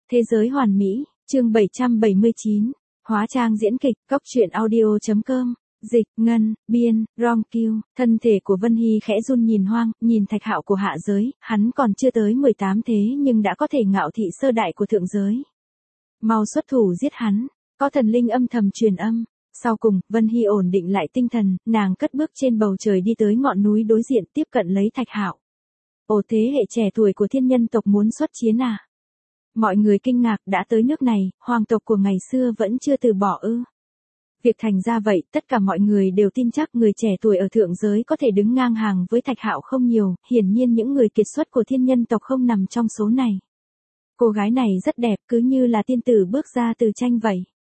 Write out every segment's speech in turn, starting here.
Thế giới hoàn mỹ, chương 779, hóa trang diễn kịch, cóc truyện audio.com, dịch, ngân, biên, rom kiêu, thân thể của Vân Hy khẽ run nhìn Hoang, nhìn Thạch Hạo của hạ giới, hắn còn chưa tới 18 thế nhưng đã có thể ngạo thị sơ đại của thượng giới. Mau xuất thủ giết hắn, có thần linh âm thầm truyền âm. Sau cùng, Vân Hy ổn định lại tinh thần, nàng cất bước trên bầu trời đi tới ngọn núi đối diện tiếp cận lấy Thạch Hạo. Ồ, thế hệ trẻ tuổi của thiên nhân tộc muốn xuất chiến à? Mọi người kinh ngạc, đã tới nước này, hoàng tộc của ngày xưa vẫn chưa từ bỏ ư? Việc thành ra vậy, tất cả mọi người đều tin chắc người trẻ tuổi ở thượng giới có thể đứng ngang hàng với Thạch Hạo không nhiều, hiển nhiên những người kiệt xuất của thiên nhân tộc không nằm trong số này. Cô gái này rất đẹp, cứ như là tiên tử bước ra từ tranh vậy.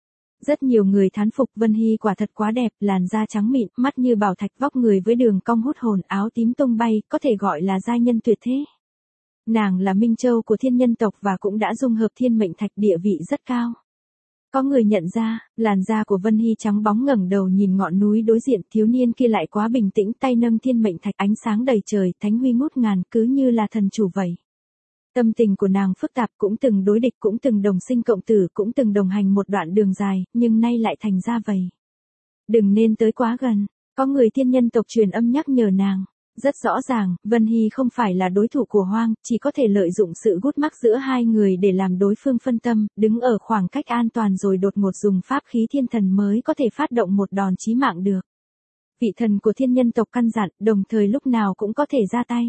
Rất nhiều người thán phục, Vân Hy quả thật quá đẹp, làn da trắng mịn, mắt như bảo thạch, vóc người với đường cong hút hồn, áo tím tung bay, có thể gọi là giai nhân tuyệt thế. Nàng là Minh Châu của thiên nhân tộc và cũng đã dung hợp thiên mệnh thạch, địa vị rất cao. Có người nhận ra, làn da của Vân Hy trắng bóng, ngẩng đầu nhìn ngọn núi đối diện, thiếu niên kia lại quá bình tĩnh, tay nâng thiên mệnh thạch, ánh sáng đầy trời, thánh huy ngút ngàn, cứ như là thần chủ vậy. Tâm tình của nàng phức tạp, cũng từng đối địch, cũng từng đồng sinh cộng tử, cũng từng đồng hành một đoạn đường dài, nhưng nay lại thành ra vậy. Đừng nên tới quá gần, có người thiên nhân tộc truyền âm nhắc nhở nàng. Rất rõ ràng, Vân Hy không phải là đối thủ của Hoang, chỉ có thể lợi dụng sự gút mắc giữa hai người để làm đối phương phân tâm, đứng ở khoảng cách an toàn rồi đột ngột dùng pháp khí thiên thần mới có thể phát động một đòn chí mạng được. Vị thần của thiên nhân tộc căn dặn, đồng thời lúc nào cũng có thể ra tay.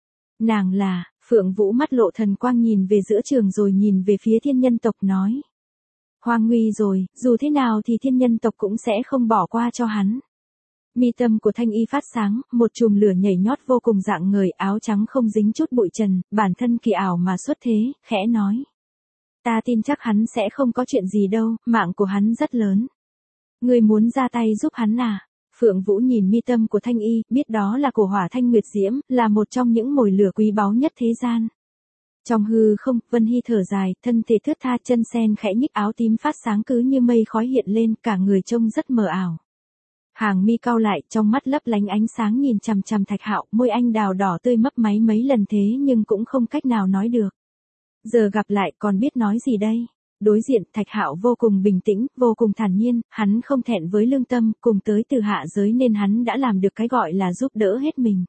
Nàng là, Phượng Vũ mắt lộ thần quang nhìn về giữa trường rồi nhìn về phía thiên nhân tộc nói. Hoang nguy rồi, dù thế nào thì thiên nhân tộc cũng sẽ không bỏ qua cho hắn. Mi tâm của Thanh Y phát sáng, một chùm lửa nhảy nhót vô cùng rạng ngời, áo trắng không dính chút bụi trần, bản thân kỳ ảo mà xuất thế, khẽ nói. Ta tin chắc hắn sẽ không có chuyện gì đâu, mạng của hắn rất lớn. Ngươi muốn ra tay giúp hắn à? Phượng Vũ nhìn mi tâm của Thanh Y, biết đó là cổ hỏa thanh nguyệt diễm, là một trong những mồi lửa quý báu nhất thế gian. Trong hư không, Vân Hy thở dài, thân thể thướt tha, chân sen khẽ nhích, áo tím phát sáng cứ như mây khói hiện lên, cả người trông rất mờ ảo. Hàng mi cau lại, trong mắt lấp lánh ánh sáng nhìn chằm chằm Thạch Hạo, môi anh đào đỏ tươi mấp máy mấy lần thế nhưng cũng không cách nào nói được. Giờ gặp lại còn biết nói gì đây? Đối diện, Thạch Hạo vô cùng bình tĩnh, vô cùng thản nhiên, hắn không thẹn với lương tâm, cùng tới từ hạ giới nên hắn đã làm được cái gọi là giúp đỡ hết mình.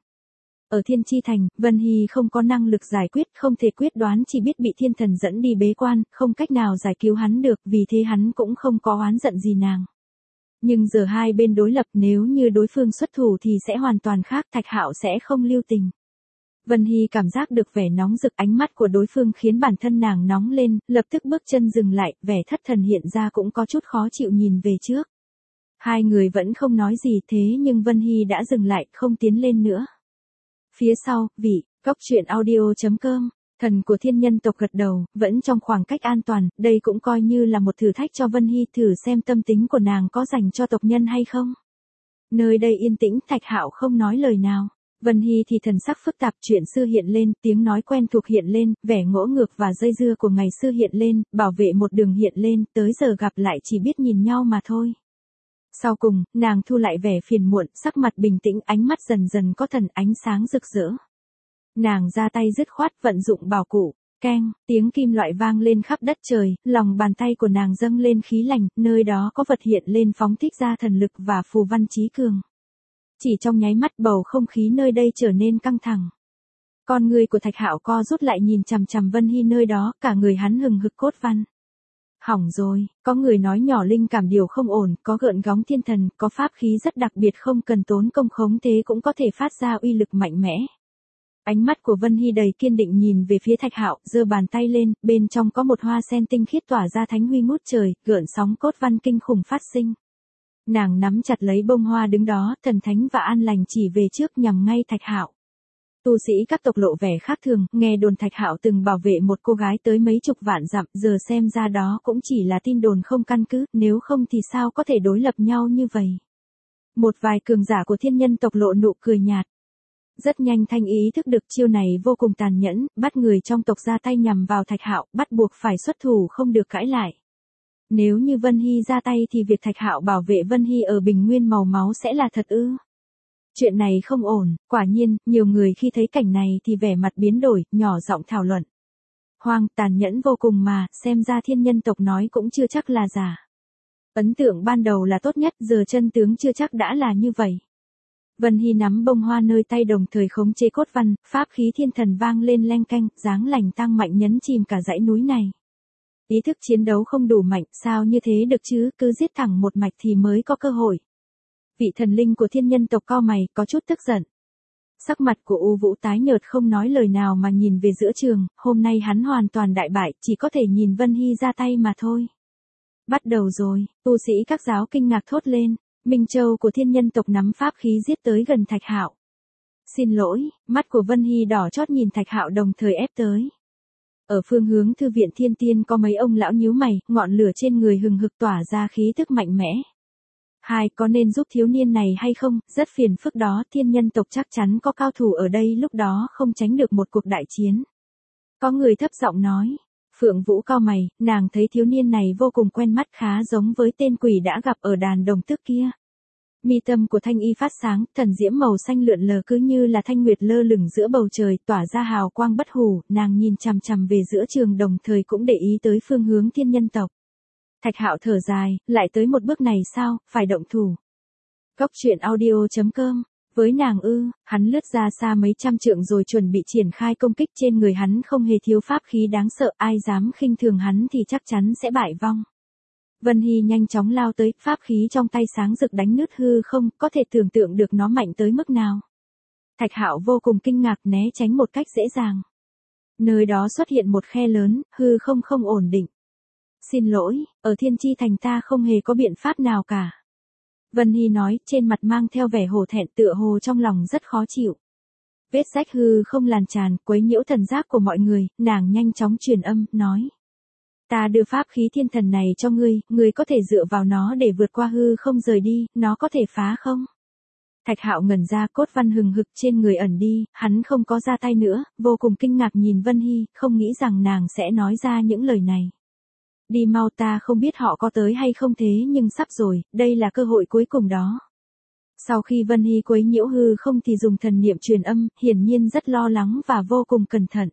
Ở Thiên Chi Thành, Vân Hy không có năng lực giải quyết, không thể quyết đoán, chỉ biết bị thiên thần dẫn đi bế quan, không cách nào giải cứu hắn được, vì thế hắn cũng không có oán giận gì nàng. Nhưng giờ hai bên đối lập, nếu như đối phương xuất thủ thì sẽ hoàn toàn khác, Thạch Hạo sẽ không lưu tình. Vân Hy cảm giác được vẻ nóng rực, ánh mắt của đối phương khiến bản thân nàng nóng lên, lập tức bước chân dừng lại, vẻ thất thần hiện ra, cũng có chút khó chịu nhìn về trước. Hai người vẫn không nói gì thế nhưng Vân Hy đã dừng lại, không tiến lên nữa. Phía sau, vị, cóc truyện audio.com. Thần của thiên nhân tộc gật đầu, vẫn trong khoảng cách an toàn, đây cũng coi như là một thử thách cho Vân Hy, thử xem tâm tính của nàng có dành cho tộc nhân hay không. Nơi đây yên tĩnh, Thạch Hạo không nói lời nào. Vân Hy thì thần sắc phức tạp, chuyện xưa hiện lên, tiếng nói quen thuộc hiện lên, vẻ ngỗ ngược và dây dưa của ngày xưa hiện lên, bảo vệ một đường hiện lên, tới giờ gặp lại chỉ biết nhìn nhau mà thôi. Sau cùng, nàng thu lại vẻ phiền muộn, sắc mặt bình tĩnh, ánh mắt dần dần có thần ánh sáng rực rỡ. Nàng ra tay dứt khoát, vận dụng bảo cụ, keng, tiếng kim loại vang lên khắp đất trời, lòng bàn tay của nàng dâng lên khí lành, nơi đó có vật hiện lên phóng thích ra thần lực và phù văn chí cường. Chỉ trong nháy mắt bầu không khí nơi đây trở nên căng thẳng. Con người của Thạch Hạo co rút lại nhìn chằm chằm Vân Hy nơi đó, cả người hắn hừng hực cốt văn. Hỏng rồi, có người nói nhỏ linh cảm điều không ổn, có gợn góng thiên thần, có pháp khí rất đặc biệt không cần tốn công khống thế cũng có thể phát ra uy lực mạnh mẽ. Ánh mắt của Vân Hy đầy kiên định nhìn về phía Thạch Hạo, giơ bàn tay lên, bên trong có một hoa sen tinh khiết tỏa ra thánh huy ngút trời, gợn sóng cốt văn kinh khủng phát sinh. Nàng nắm chặt lấy bông hoa đứng đó, thần thánh và an lành chỉ về trước nhằm ngay Thạch Hạo. Tu sĩ các tộc lộ vẻ khác thường, nghe đồn Thạch Hạo từng bảo vệ một cô gái tới mấy chục vạn dặm, giờ xem ra đó cũng chỉ là tin đồn không căn cứ, nếu không thì sao có thể đối lập nhau như vậy. Một vài cường giả của thiên nhân tộc lộ nụ cười nhạt. Rất nhanh Thanh ý thức được chiêu này vô cùng tàn nhẫn, bắt người trong tộc ra tay nhằm vào Thạch Hạo, bắt buộc phải xuất thủ không được cãi lại. Nếu như Vân Hy ra tay thì việc Thạch Hạo bảo vệ Vân Hy ở bình nguyên màu máu sẽ là thật ư? Chuyện này không ổn, quả nhiên, nhiều người khi thấy cảnh này thì vẻ mặt biến đổi, nhỏ giọng thảo luận. Hoang, tàn nhẫn vô cùng mà, xem ra thiên nhân tộc nói cũng chưa chắc là giả. Ấn tượng ban đầu là tốt nhất, giờ chân tướng chưa chắc đã là như vậy. Vân Hy nắm bông hoa nơi tay đồng thời khống chế cốt văn, pháp khí thiên thần vang lên leng keng, dáng lành tăng mạnh nhấn chìm cả dãy núi này. Ý thức chiến đấu không đủ mạnh, sao như thế được chứ, cứ giết thẳng một mạch thì mới có cơ hội. Vị thần linh của thiên nhân tộc cau mày, có chút tức giận. Sắc mặt của U Vũ tái nhợt không nói lời nào mà nhìn về giữa trường, hôm nay hắn hoàn toàn đại bại, chỉ có thể nhìn Vân Hy ra tay mà thôi. Bắt đầu rồi, tu sĩ các giáo kinh ngạc thốt lên, Minh Châu của thiên nhân tộc nắm pháp khí giết tới gần Thạch Hạo. Xin lỗi, mắt của Vân Hy đỏ chót nhìn Thạch Hạo đồng thời ép tới. Ở phương hướng thư viện thiên tiên có mấy ông lão nhíu mày, ngọn lửa trên người hừng hực tỏa ra khí tức mạnh mẽ. Hai, có nên giúp thiếu niên này hay không, rất phiền phức đó, thiên nhân tộc chắc chắn có cao thủ ở đây lúc đó không tránh được một cuộc đại chiến. Có người thấp giọng nói. Phượng Vũ cau mày, nàng thấy thiếu niên này vô cùng quen mắt, khá giống với tên quỷ đã gặp ở đàn đồng tước kia. Mi tâm của Thanh Y phát sáng, thần diễm màu xanh lượn lờ cứ như là thanh nguyệt lơ lửng giữa bầu trời, tỏa ra hào quang bất hủ, nàng nhìn chằm chằm về giữa trường đồng thời cũng để ý tới phương hướng thiên nhân tộc. Thạch Hạo thở dài, lại tới một bước này sao, phải động thủ. Góc truyện audio.com. Với nàng hắn lướt ra xa mấy trăm trượng rồi chuẩn bị triển khai công kích, trên người hắn không hề thiếu pháp khí đáng sợ, ai dám khinh thường hắn thì chắc chắn sẽ bại vong. Vân Hy nhanh chóng lao tới, pháp khí trong tay sáng rực đánh nứt hư không, có thể tưởng tượng được nó mạnh tới mức nào. Thạch Hạo vô cùng kinh ngạc né tránh một cách dễ dàng. Nơi đó xuất hiện một khe lớn, hư không không ổn định. Xin lỗi, ở Thiên Chi Thành ta không hề có biện pháp nào cả. Vân Hy nói, trên mặt mang theo vẻ hổ thẹn, tựa hồ trong lòng rất khó chịu. Vết rách hư không lan tràn, quấy nhiễu thần giác của mọi người, nàng nhanh chóng truyền âm, nói. Ta đưa pháp khí thiên thần này cho ngươi có thể dựa vào nó để vượt qua hư không rời đi, nó có thể phá không? Thạch Hạo ngẩn ra, cốt văn hừng hực trên người ẩn đi, hắn không có ra tay nữa, vô cùng kinh ngạc nhìn Vân Hy, không nghĩ rằng nàng sẽ nói ra những lời này. Đi mau, ta không biết họ có tới hay không thế nhưng sắp rồi, đây là cơ hội cuối cùng đó. Sau khi Vân Hy quấy nhiễu hư không thì dùng thần niệm truyền âm, hiển nhiên rất lo lắng và vô cùng cẩn thận.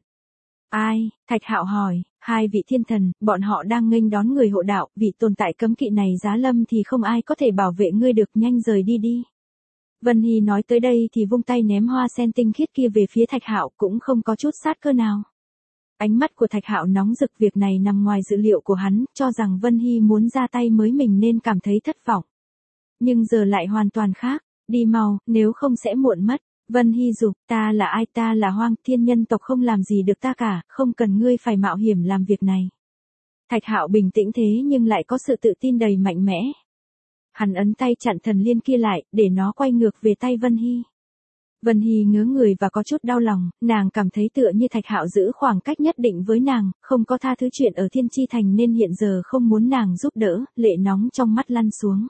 Ai? Thạch Hạo hỏi, hai vị thiên thần, bọn họ đang nghênh đón người hộ đạo, vị tồn tại cấm kỵ này giá lâm thì không ai có thể bảo vệ ngươi được, nhanh rời đi đi. Vân Hy nói tới đây thì vung tay ném hoa sen tinh khiết kia về phía Thạch Hạo, cũng không có chút sát cơ nào. Ánh mắt của Thạch Hạo nóng rực, việc này nằm ngoài dự liệu của hắn, cho rằng Vân Hy muốn ra tay mới mình nên cảm thấy thất vọng. Nhưng giờ lại hoàn toàn khác, đi mau, nếu không sẽ muộn mất. Vân Hy dục, ta là ai, ta là Hoang, thiên nhân tộc không làm gì được ta cả, không cần ngươi phải mạo hiểm làm việc này. Thạch Hạo bình tĩnh thế nhưng lại có sự tự tin đầy mạnh mẽ. Hắn ấn tay chặn thần liên kia lại, để nó quay ngược về tay Vân Hy. Vân Hy ngớ người và có chút đau lòng, nàng cảm thấy tựa như Thạch Hạo giữ khoảng cách nhất định với nàng, không có tha thứ chuyện ở Thiên Chi Thành nên hiện giờ không muốn nàng giúp đỡ, lệ nóng trong mắt lăn xuống.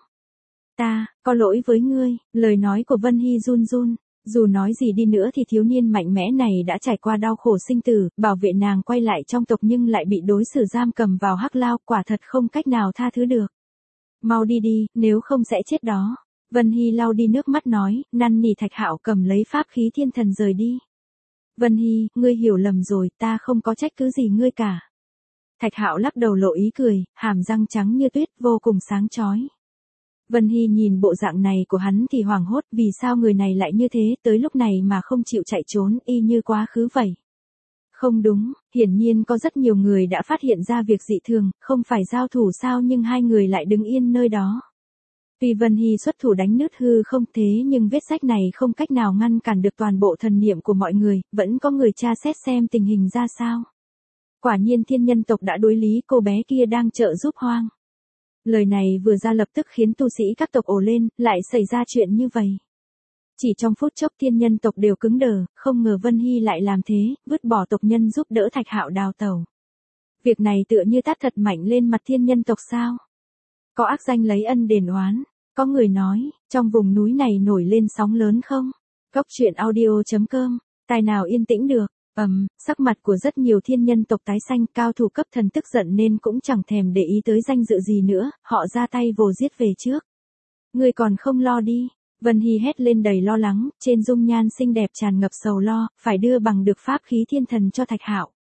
Ta, có lỗi với ngươi, lời nói của Vân Hy run run. Dù nói gì đi nữa thì thiếu niên mạnh mẽ này đã trải qua đau khổ sinh tử, bảo vệ nàng quay lại trong tộc nhưng lại bị đối xử giam cầm vào hắc lao, quả thật không cách nào tha thứ được. Mau đi đi, nếu không sẽ chết đó. Vân Hy lau đi nước mắt nói, năn nỉ Thạch Hạo cầm lấy pháp khí thiên thần rời đi. Vân Hy, ngươi hiểu lầm rồi, ta không có trách cứ gì ngươi cả. Thạch Hạo lắc đầu lộ ý cười, hàm răng trắng như tuyết, vô cùng sáng chói. Vân Hy nhìn bộ dạng này của hắn thì hoảng hốt, vì sao người này lại như thế, tới lúc này mà không chịu chạy trốn, y như quá khứ vậy. Không đúng, hiển nhiên có rất nhiều người đã phát hiện ra việc dị thường, không phải giao thủ sao nhưng hai người lại đứng yên nơi đó. Tuy Vân Hy xuất thủ đánh nứt hư không thế nhưng vết rách này không cách nào ngăn cản được toàn bộ thần niệm của mọi người, vẫn có người tra xét xem tình hình ra sao. Quả nhiên thiên nhân tộc đã đối lý cô bé kia đang trợ giúp Hoang. Lời này vừa ra lập tức khiến tu sĩ các tộc ồ lên, lại xảy ra chuyện như vậy. Chỉ trong phút chốc thiên nhân tộc đều cứng đờ, không ngờ Vân Hy lại làm thế, vứt bỏ tộc nhân giúp đỡ Thạch Hạo đào tẩu. Việc này tựa như tát thật mạnh lên mặt thiên nhân tộc sao? Có ác danh lấy ân đền oán, có người nói, trong vùng núi này nổi lên sóng lớn không? Góc truyện audio.com, tài nào yên tĩnh được. Sắc mặt của rất nhiều thiên nhân tộc tái xanh, cao thủ cấp thần tức giận nên cũng chẳng thèm để ý tới danh dự gì nữa, họ ra tay vồ giết về trước. Ngươi còn không lo đi, Vân Hy hét lên đầy lo lắng, trên dung nhan xinh đẹp tràn ngập sầu lo, phải đưa bằng được pháp khí thiên thần cho Thạch Hạo.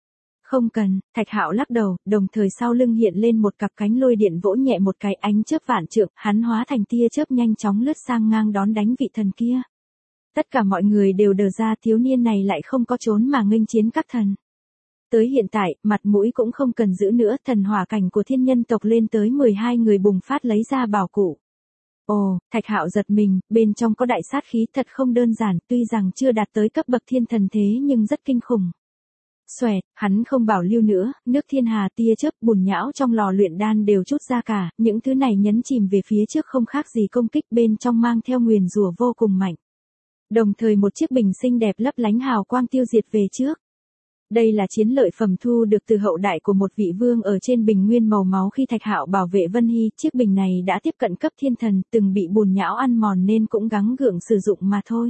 Không cần, Thạch Hạo lắc đầu, đồng thời sau lưng hiện lên một cặp cánh lôi điện vỗ nhẹ một cái, ánh chớp vạn trượng, hắn hóa thành tia chớp nhanh chóng lướt sang ngang đón đánh vị thần kia. Tất cả mọi người đều đờ ra, thiếu niên này lại không có trốn mà nghênh chiến các thần. Tới hiện tại, mặt mũi cũng không cần giữ nữa, thần hỏa cảnh của thiên nhân tộc lên tới 12 người bùng phát lấy ra bảo cụ. Ồ, Thạch Hạo giật mình, bên trong có đại sát khí thật không đơn giản, tuy rằng chưa đạt tới cấp bậc thiên thần thế nhưng rất kinh khủng. Xoẹt, hắn không bảo lưu nữa, nước thiên hà, tia chớp, bùn nhão trong lò luyện đan đều chút ra cả, những thứ này nhấn chìm về phía trước không khác gì công kích, bên trong mang theo nguyền rủa vô cùng mạnh. Đồng thời một chiếc bình xinh đẹp lấp lánh hào quang tiêu diệt về trước. Đây là chiến lợi phẩm thu được từ hậu đại của một vị vương ở trên bình nguyên màu máu khi Thạch Hạo bảo vệ Vân Hy, chiếc bình này đã tiếp cận cấp thiên thần, từng bị bùn nhão ăn mòn nên cũng gắng gượng sử dụng mà thôi.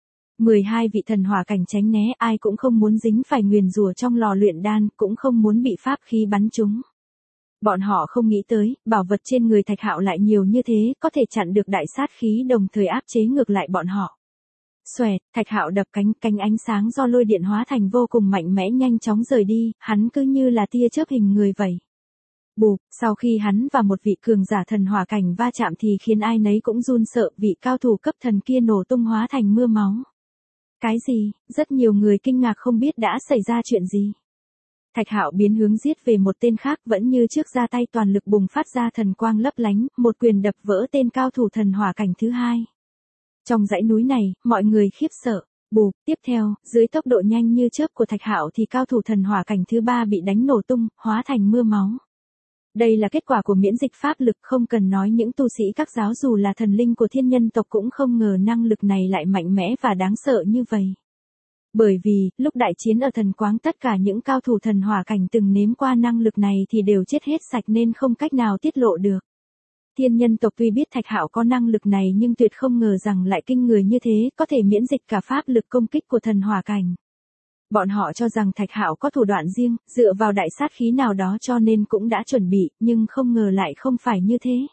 12 vị thần hỏa cảnh tránh né, ai cũng không muốn dính phải nguyền rủa trong lò luyện đan, cũng không muốn bị pháp khí bắn trúng. Bọn họ không nghĩ tới, bảo vật trên người Thạch Hạo lại nhiều như thế, có thể chặn được đại sát khí đồng thời áp chế ngược lại bọn họ. Xoẹt, Thạch Hạo đập cánh ánh sáng do lôi điện hóa thành vô cùng mạnh mẽ nhanh chóng rời đi, hắn cứ như là tia chớp hình người vậy. Bụp, sau khi hắn và một vị cường giả thần hỏa cảnh va chạm thì khiến ai nấy cũng run sợ, vị cao thủ cấp thần kia nổ tung hóa thành mưa máu. Cái gì? Rất nhiều người kinh ngạc không biết đã xảy ra chuyện gì. Thạch Hạo biến hướng giết về một tên khác, vẫn như trước ra tay toàn lực bùng phát ra thần quang lấp lánh, một quyền đập vỡ tên cao thủ thần hỏa cảnh thứ hai. Trong dãy núi này, mọi người khiếp sợ. Bụp, tiếp theo, dưới tốc độ nhanh như chớp của Thạch Hạo thì cao thủ thần hỏa cảnh thứ ba bị đánh nổ tung, hóa thành mưa máu. Đây là kết quả của miễn dịch pháp lực, không cần nói những tu sĩ các giáo dù là thần linh của thiên nhân tộc cũng không ngờ năng lực này lại mạnh mẽ và đáng sợ như vậy. Bởi vì, lúc đại chiến ở thần quáng tất cả những cao thủ thần hỏa cảnh từng nếm qua năng lực này thì đều chết hết sạch nên không cách nào tiết lộ được. Thiên nhân tộc tuy biết Thạch Hạo có năng lực này nhưng tuyệt không ngờ rằng lại kinh người như thế, có thể miễn dịch cả pháp lực công kích của thần hỏa cảnh. Bọn họ cho rằng Thạch Hạo có thủ đoạn riêng, dựa vào đại sát khí nào đó cho nên cũng đã chuẩn bị, nhưng không ngờ lại không phải như thế.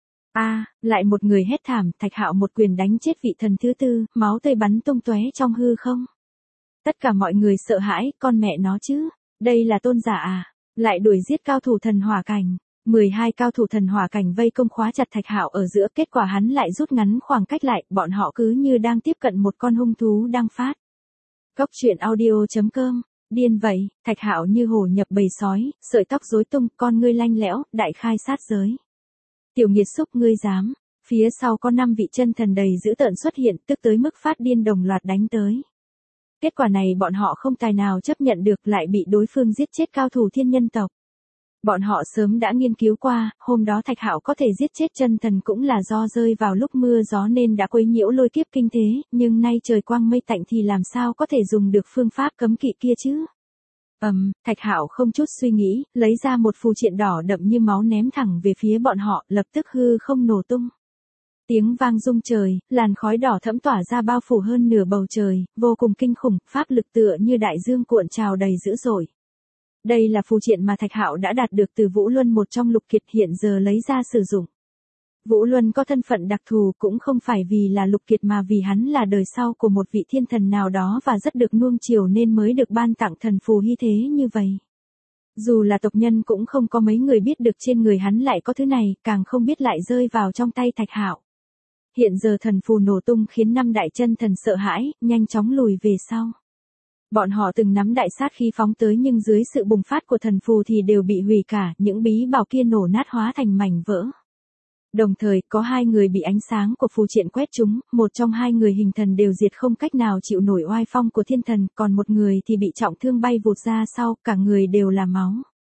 Lại một người hét thảm, Thạch Hạo một quyền đánh chết vị thần thứ tư, máu tươi bắn tung tóe trong hư không. Tất cả mọi người sợ hãi, con mẹ nó chứ, đây là tôn giả à, lại đuổi giết cao thủ thần hỏa cảnh. 12 cao thủ thần hỏa cảnh vây công khóa chặt Thạch Hạo ở giữa, kết quả hắn lại rút ngắn khoảng cách lại, bọn họ cứ như đang tiếp cận một con hung thú đang phát. Cốc truyện audio.com, điên vậy, Thạch Hạo như hổ nhập bầy sói, sợi tóc rối tung, con ngươi lanh lẽo, đại khai sát giới. Tiểu nghiệt xúc, ngươi dám? Phía sau có 5 vị chân thần đầy dữ tợn xuất hiện, tức tới mức phát điên đồng loạt đánh tới. Kết quả này bọn họ không tài nào chấp nhận được, lại bị đối phương giết chết cao thủ thiên nhân tộc. Bọn họ sớm đã nghiên cứu qua, hôm đó Thạch Hạo có thể giết chết chân thần cũng là do rơi vào lúc mưa gió nên đã quấy nhiễu lôi kiếp kinh thế, nhưng nay trời quang mây tạnh thì làm sao có thể dùng được phương pháp cấm kỵ kia chứ? Thạch Hạo không chút suy nghĩ, lấy ra một phù triện đỏ đậm như máu ném thẳng về phía bọn họ, lập tức hư không nổ tung. Tiếng vang rung trời, làn khói đỏ thẫm tỏa ra bao phủ hơn nửa bầu trời, vô cùng kinh khủng, pháp lực tựa như đại dương cuộn trào đầy dữ dội. Đây là phù triện mà Thạch Hạo đã đạt được từ Vũ Luân, một trong lục kiệt, hiện giờ lấy ra sử dụng. Vũ Luân có thân phận đặc thù cũng không phải vì là lục kiệt mà vì hắn là đời sau của một vị thiên thần nào đó và rất được nuông chiều nên mới được ban tặng thần phù hy thế như vậy. Dù là tộc nhân cũng không có mấy người biết được trên người hắn lại có thứ này, càng không biết lại rơi vào trong tay Thạch Hạo. Hiện giờ thần phù nổ tung khiến 5 đại chân thần sợ hãi, nhanh chóng lùi về sau. Bọn họ từng nắm đại sát khí phóng tới nhưng dưới sự bùng phát của thần phù thì đều bị hủy cả, những bí bảo kia nổ nát hóa thành mảnh vỡ. Đồng thời, có 2 người bị ánh sáng của phù triện quét trúng, một trong 2 người hình thần đều diệt không cách nào chịu nổi oai phong của thiên thần, còn một người thì bị trọng thương bay vụt ra sau, cả người đều là máu.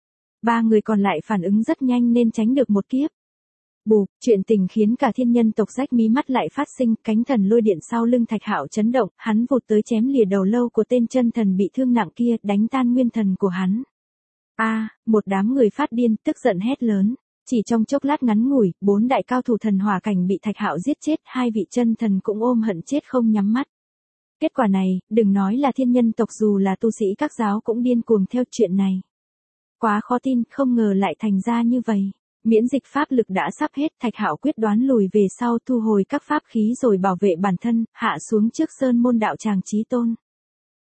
3 người còn lại phản ứng rất nhanh nên tránh được một kiếp. Bụp, chuyện tình khiến cả thiên nhân tộc rách mí mắt lại phát sinh, cánh thần lôi điện sau lưng Thạch Hạo chấn động, hắn vụt tới chém lìa đầu lâu của tên chân thần bị thương nặng kia, đánh tan nguyên thần của hắn. Một đám người phát điên, tức giận hét lớn. Chỉ trong chốc lát ngắn ngủi, 4 đại cao thủ thần hỏa cảnh bị Thạch Hạo giết chết, 2 vị chân thần cũng ôm hận chết không nhắm mắt. Kết quả này, đừng nói là thiên nhân tộc, dù là tu sĩ các giáo cũng điên cuồng theo chuyện này. Quá khó tin, không ngờ lại thành ra như vậy. Miễn dịch pháp lực đã sắp hết, Thạch Hạo quyết đoán lùi về sau, thu hồi các pháp khí rồi bảo vệ bản thân, hạ xuống trước sơn môn đạo tràng chí tôn.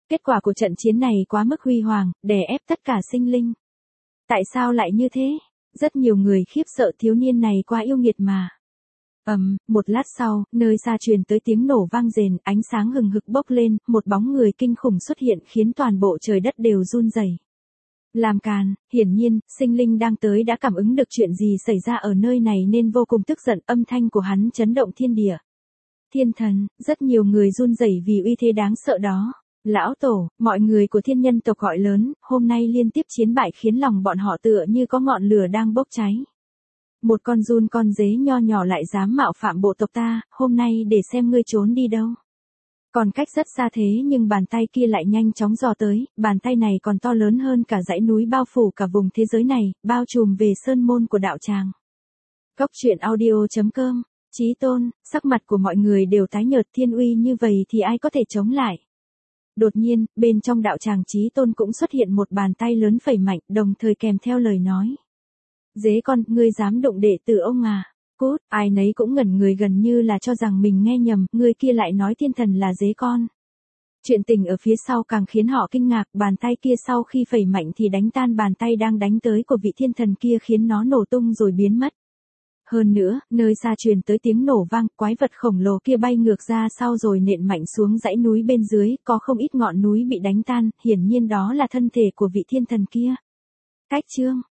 Kết quả của trận chiến này quá mức huy hoàng, đè ép tất cả sinh linh. Tại sao lại như thế? Rất nhiều người khiếp sợ thiếu niên này quá yêu nghiệt mà. Một lát sau, nơi xa truyền tới tiếng nổ vang rền, ánh sáng hừng hực bốc lên, một bóng người kinh khủng xuất hiện khiến toàn bộ trời đất đều run rẩy. Làm càn, hiển nhiên, sinh linh đang tới đã cảm ứng được chuyện gì xảy ra ở nơi này nên vô cùng tức giận, âm thanh của hắn chấn động thiên địa. Thiên thần, rất nhiều người run rẩy vì uy thế đáng sợ đó. Lão tổ, mọi người của thiên nhân tộc gọi lớn, hôm nay liên tiếp chiến bại khiến lòng bọn họ tựa như có ngọn lửa đang bốc cháy. Một con giun con dế nho nhỏ lại dám mạo phạm bộ tộc ta, hôm nay để xem ngươi trốn đi đâu. Còn cách rất xa thế nhưng bàn tay kia lại nhanh chóng dò tới, bàn tay này còn to lớn hơn cả dãy núi bao phủ cả vùng thế giới này, bao trùm về sơn môn của đạo tràng. Cốc truyện audio.com, Chí Tôn, sắc mặt của mọi người đều tái nhợt, thiên uy như vậy thì ai có thể chống lại. Đột nhiên, bên trong đạo tràng Chí Tôn cũng xuất hiện một bàn tay lớn phẩy mạnh, đồng thời kèm theo lời nói. Dế con, ngươi dám đụng đệ tử ông à? Cút, ai nấy cũng ngẩn người gần như là cho rằng mình nghe nhầm, người kia lại nói thiên thần là dế con. Chuyện tình ở phía sau càng khiến họ kinh ngạc, bàn tay kia sau khi phẩy mạnh thì đánh tan bàn tay đang đánh tới của vị thiên thần kia khiến nó nổ tung rồi biến mất. Hơn nữa, nơi xa truyền tới tiếng nổ vang, quái vật khổng lồ kia bay ngược ra sau rồi nện mạnh xuống dãy núi bên dưới, có không ít ngọn núi bị đánh tan, hiển nhiên đó là thân thể của vị thiên thần kia. Cách chương